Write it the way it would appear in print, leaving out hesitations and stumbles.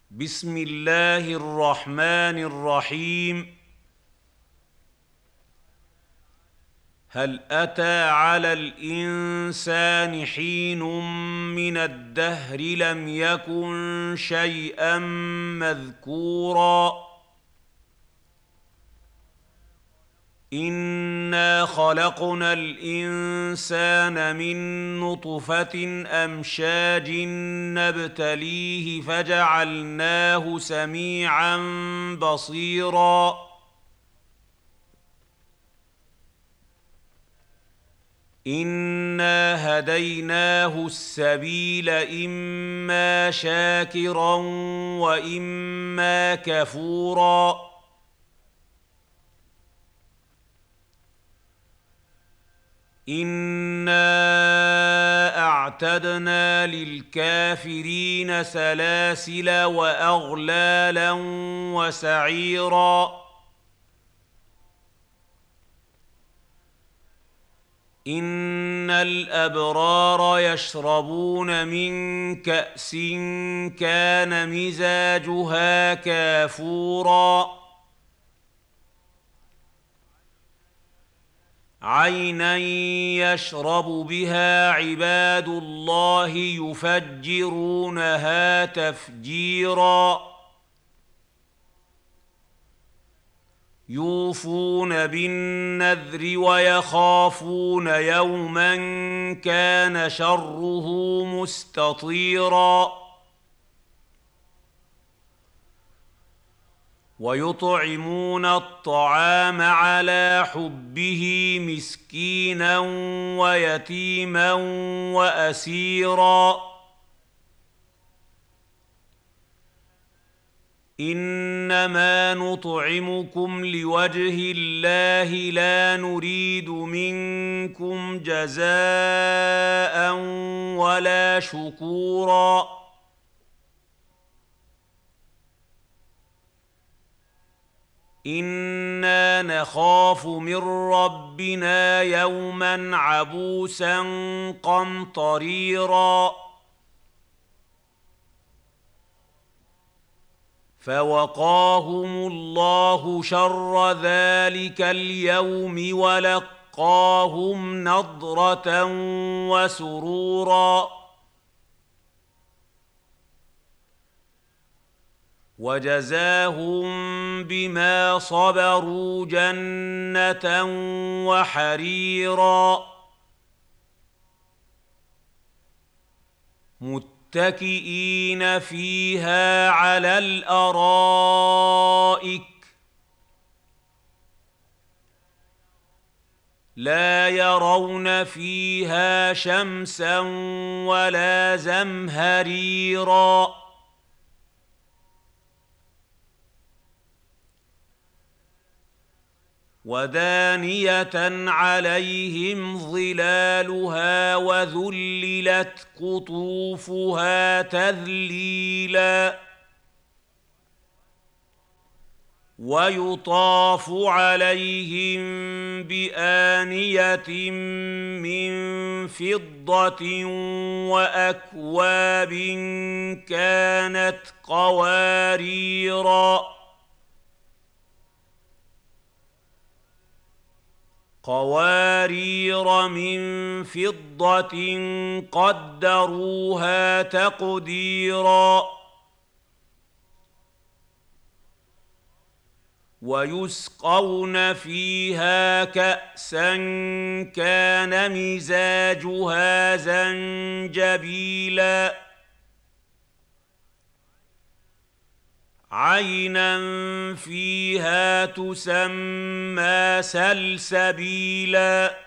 بسم الله الرحمن الرحيم. هل أتى على الإنسان حين من الدهر لم يكن شيئا مذكورا. إنا خلقنا الإنسان من نطفة أمشاج نبتليه فجعلناه سميعا بصيرا. إنا هديناه السبيل إما شاكرا وإما كفورا. إنا أعتدنا للكافرين سلاسل وأغلالا وسعيرا. إن الأبرار يشربون من كأس كان مزاجها كافورا. عينا يشرب بها عباد الله يفجرونها تفجيرا. يوفون بالنذر ويخافون يوما كان شره مستطيرا. ويطعمون الطعام على حبه مسكينا ويتيما وأسيرا. إنما نطعمكم لوجه الله لا نريد منكم جزاء ولا شكورا. إنا نخاف من ربنا يوما عبوسا قمطريرا. فوقاهم الله شر ذلك اليوم ولقاهم نضرة وسرورا. وجزاهم بما صبروا جنة وحريرا. متكئين فيها على الأرائك لا يرون فيها شمسا ولا زمهريرا. ودانية عليهم ظلالها وذللت قطوفها تذليلا. ويطاف عليهم بآنية من فضة وأكواب كانت قوارير من فضة قدروها تقديرا. ويسقون فيها كأسا كان مزاجها زنجبيلا. عينا فيها تسمى سلسبيلا.